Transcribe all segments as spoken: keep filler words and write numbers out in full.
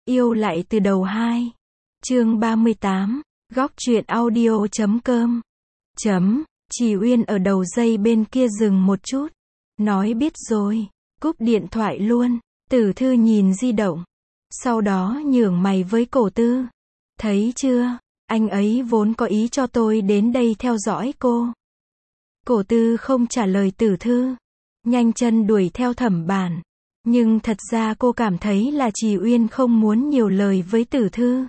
Yêu lại từ đầu hai. Chương ba mươi tám. Góc truyện audio chấm com. Chấm. Chị Uyên ở đầu dây bên kia dừng một chút. Nói biết rồi. Cúp điện thoại luôn. Tử Thư nhìn di động. Sau đó nhướng mày với Cổ Tư. Thấy chưa? Anh ấy vốn có ý cho tôi đến đây theo dõi cô. Cổ Tư không trả lời Tử Thư. Nhanh chân đuổi theo Thẩm Bản. Nhưng thật ra cô cảm thấy là chị Uyên không muốn nhiều lời với Tử Thư.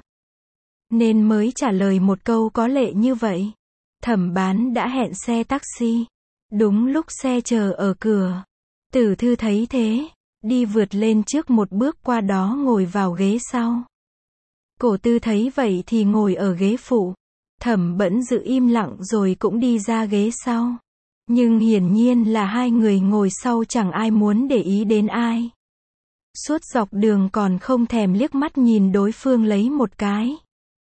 Nên mới trả lời một câu có lệ như vậy. Thẩm Bán đã hẹn xe taxi. Đúng lúc xe chờ ở cửa. Tử Thư thấy thế. Đi vượt lên trước một bước qua đó ngồi vào ghế sau. Cổ Tư thấy vậy thì ngồi ở ghế phụ. Thẩm Bẫn giữ im lặng rồi cũng đi ra ghế sau. Nhưng hiển nhiên là hai người ngồi sau chẳng ai muốn để ý đến ai. Suốt dọc đường còn không thèm liếc mắt nhìn đối phương lấy một cái.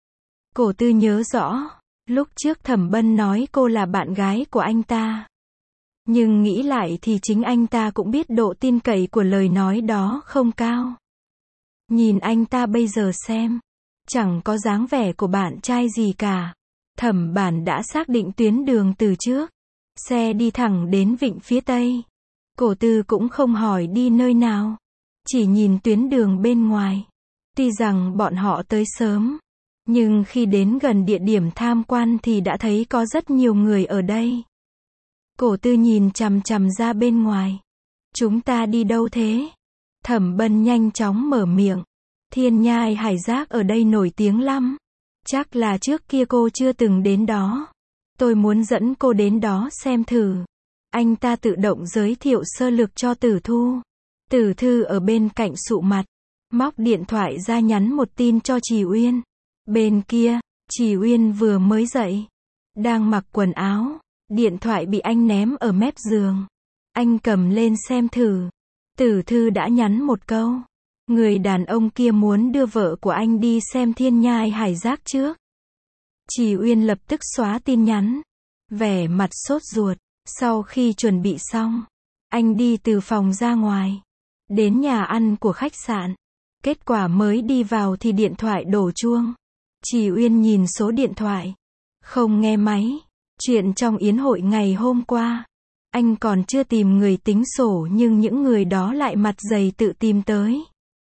Cổ Tư nhớ rõ, lúc trước Thẩm Bân nói cô là bạn gái của anh ta. Nhưng nghĩ lại thì chính anh ta cũng biết độ tin cậy của lời nói đó không cao. Nhìn anh ta bây giờ xem, chẳng có dáng vẻ của bạn trai gì cả. Thẩm Bản đã xác định tuyến đường từ trước. Xe đi thẳng đến vịnh phía tây. Cổ Tư cũng không hỏi đi nơi nào. Chỉ nhìn tuyến đường bên ngoài. Tuy rằng bọn họ tới sớm. Nhưng khi đến gần địa điểm tham quan thì đã thấy có rất nhiều người ở đây. Cổ Tư nhìn chằm chằm ra bên ngoài. Chúng ta đi đâu thế? Thẩm Bân nhanh chóng mở miệng. Thiên Nhai Hải Giác ở đây nổi tiếng lắm. Chắc là trước kia cô chưa từng đến đó. Tôi muốn dẫn cô đến đó xem thử. Anh ta tự động giới thiệu sơ lược cho Tử Thu. Tử Thư ở bên cạnh sụ mặt. Móc điện thoại ra nhắn một tin cho Trì Uyên. Bên kia, Trì Uyên vừa mới dậy. Đang mặc quần áo. Điện thoại bị anh ném ở mép giường. Anh cầm lên xem thử. Tử Thư đã nhắn một câu. Người đàn ông kia muốn đưa vợ của anh đi xem Thiên Nhai Hải Giác trước. Trì Uyên lập tức xóa tin nhắn. Vẻ mặt sốt ruột. Sau khi chuẩn bị xong, anh đi từ phòng ra ngoài. Đến nhà ăn của khách sạn. Kết quả mới đi vào thì điện thoại đổ chuông. Trì Uyên nhìn số điện thoại. Không nghe máy. Chuyện trong yến hội ngày hôm qua. Anh còn chưa tìm người tính sổ nhưng những người đó lại mặt dày tự tìm tới.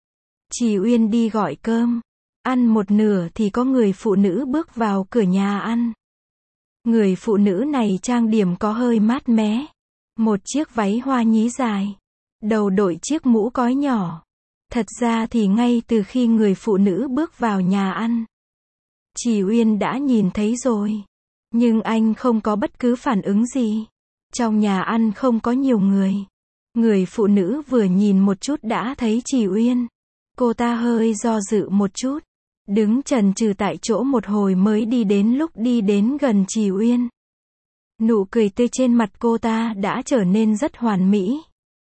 Trì Uyên đi gọi cơm. Ăn một nửa thì có người phụ nữ bước vào cửa nhà ăn. Người phụ nữ này trang điểm có hơi mát mẻ. Một chiếc váy hoa nhí dài. Đầu đội chiếc mũ cói nhỏ. Thật ra thì ngay từ khi người phụ nữ bước vào nhà ăn, Trì Uyên đã nhìn thấy rồi. Nhưng anh không có bất cứ phản ứng gì. Trong nhà ăn không có nhiều người. Người phụ nữ vừa nhìn một chút đã thấy Trì Uyên. Cô ta hơi do dự một chút. Đứng chần chừ tại chỗ một hồi mới đi đến lúc đi đến gần Trì Uyên. Nụ cười tươi trên mặt cô ta đã trở nên rất hoàn mỹ.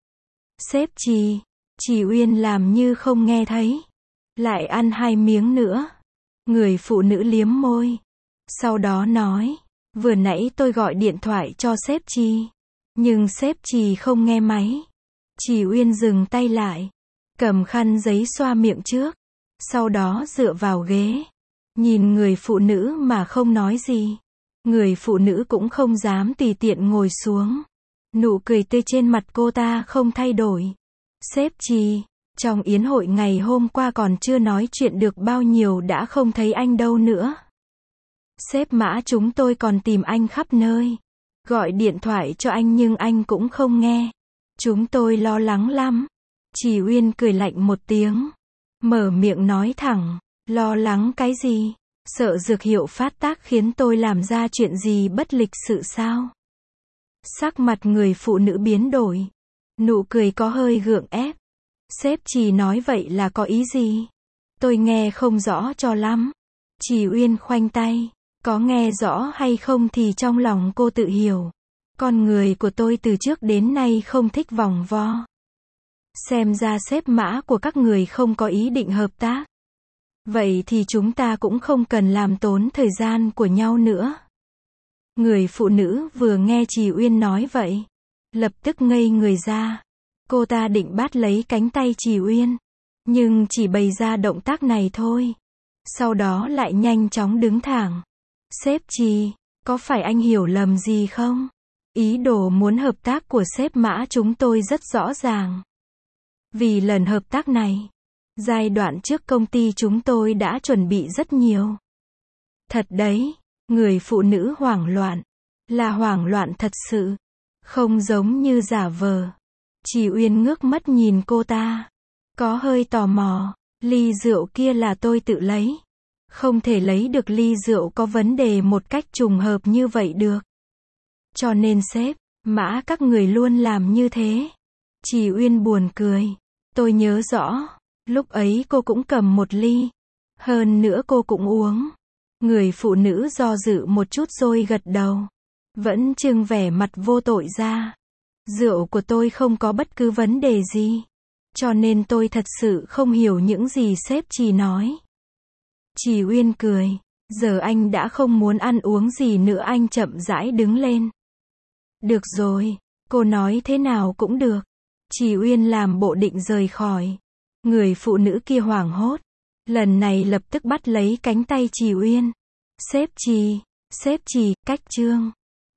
Sếp Trì. Trì Uyên làm như không nghe thấy. Lại ăn hai miếng nữa. Người phụ nữ liếm môi. Sau đó nói. Vừa nãy tôi gọi điện thoại cho sếp Trì. Nhưng sếp Trì không nghe máy. Trì Uyên dừng tay lại. Cầm khăn giấy xoa miệng trước. Sau đó dựa vào ghế. Nhìn người phụ nữ mà không nói gì. Người phụ nữ cũng không dám tùy tiện ngồi xuống. Nụ cười tươi trên mặt cô ta không thay đổi. Sếp Trì, trong yến hội ngày hôm qua còn chưa nói chuyện được bao nhiêu đã không thấy anh đâu nữa. Sếp Mã chúng tôi còn tìm anh khắp nơi. Gọi điện thoại cho anh nhưng anh cũng không nghe. Chúng tôi lo lắng lắm. Trì Uyên cười lạnh một tiếng. Mở miệng nói thẳng. Lo lắng cái gì? Sợ dược hiệu phát tác khiến tôi làm ra chuyện gì bất lịch sự sao? Sắc mặt người phụ nữ biến đổi. Nụ cười có hơi gượng ép. Sếp Trì nói vậy là có ý gì? Tôi nghe không rõ cho lắm. Trì Uyên khoanh tay. Có nghe rõ hay không thì trong lòng cô tự hiểu. Con người của tôi từ trước đến nay không thích vòng vo. Xem ra sếp Mã của các người không có ý định hợp tác. Vậy thì chúng ta cũng không cần làm tốn thời gian của nhau nữa. Người phụ nữ vừa nghe Trì Uyên nói vậy. Lập tức ngây người ra. Cô ta định bắt lấy cánh tay Trì Uyên. Nhưng chỉ bày ra động tác này thôi. Sau đó lại nhanh chóng đứng thẳng. Sếp Trì, có phải anh hiểu lầm gì không? Ý đồ muốn hợp tác của sếp Mã chúng tôi rất rõ ràng. Vì lần hợp tác này, giai đoạn trước công ty chúng tôi đã chuẩn bị rất nhiều. Thật đấy, người phụ nữ hoảng loạn. Là hoảng loạn thật sự. Không giống như giả vờ. Chỉ Uyên ngước mắt nhìn cô ta. Có hơi tò mò. Ly rượu kia là tôi tự lấy. Không thể lấy được ly rượu có vấn đề một cách trùng hợp như vậy được. Cho nên sếp, Mã các người luôn làm như thế. Chỉ Uyên buồn cười. Tôi nhớ rõ. Lúc ấy cô cũng cầm một ly. Hơn nữa cô cũng uống. Người phụ nữ do dự một chút rồi gật đầu. Vẫn trưng vẻ mặt vô tội ra. Rượu của tôi không có bất cứ vấn đề gì. Cho nên tôi thật sự không hiểu những gì sếp Trì nói. Chỉ Uyên cười. Giờ anh đã không muốn ăn uống gì nữa, anh chậm rãi đứng lên. Được rồi, cô nói thế nào cũng được. Chỉ Uyên làm bộ định rời khỏi. Người phụ nữ kia hoảng hốt. Lần này lập tức bắt lấy cánh tay Chỉ Uyên. Sếp Trì, sếp Trì, cách chương.